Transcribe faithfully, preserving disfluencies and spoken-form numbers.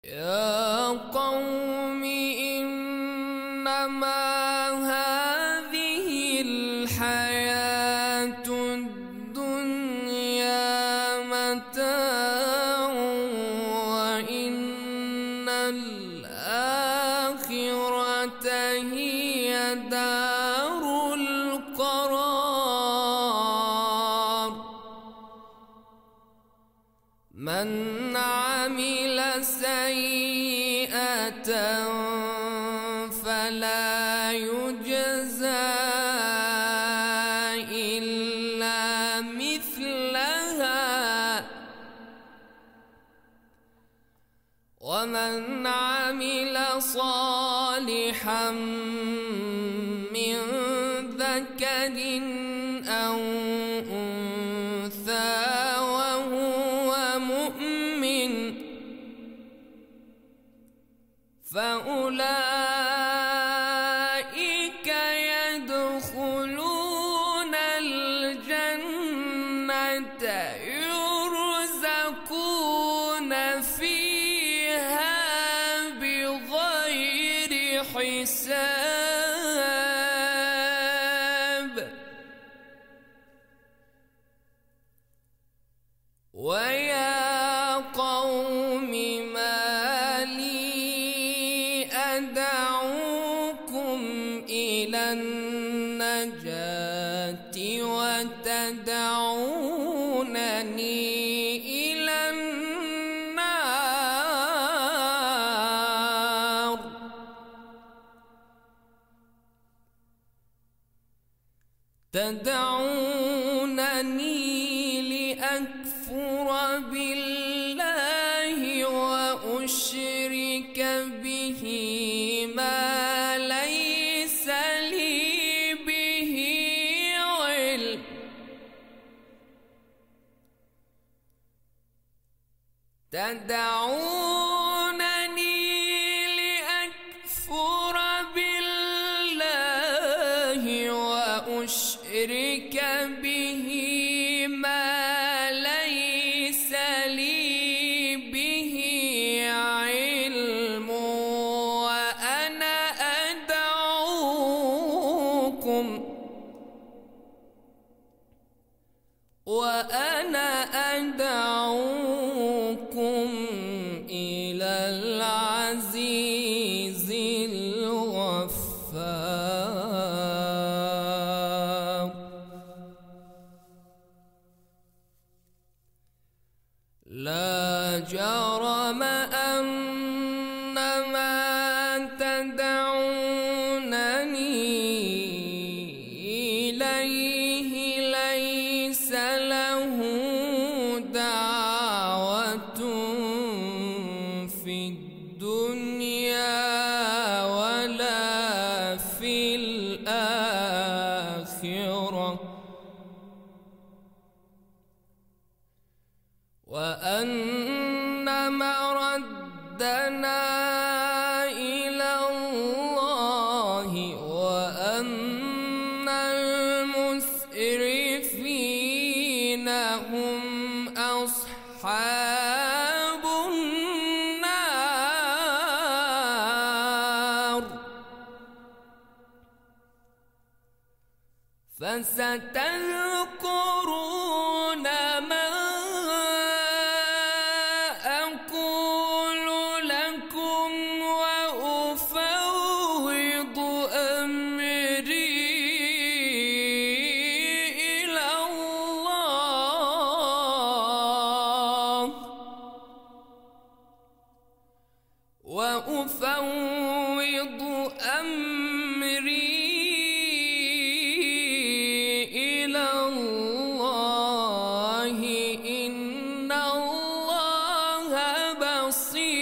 يا قوم إنما هذه الحياة الدنيا متاع وإن الآخرة هي دار القرار. من عمل سيئة فلا يجزى إلا مثلها ومن عمل صالحا من ذكر أو أنثى وهو مؤمن فأولئك يدخلون الجنة يرزقون فيها بغير حساب. ويا قوم ما لي أدعوكم إلى النجاة وتدعونني إلى النار. تدعونني لأكفر بالله وأشرك به ما ليس لي به علم. تدعونني لأكفر بالله وأشرك به ما ليس لي به علم وأنا أدعوكم وأنا أدعوكم إلى العزيز الغفار. لا جرم أن ما تدعونني إليه ليس له دعوة في الدنيا ولا في الآخرة وأن مردنا إلى الله وأن المسرفين هم أصحاب النار. فستذكرون ما أقول لكم وأفوض أمري إلى الله وأفوض أمري إلى الله إن الله بصير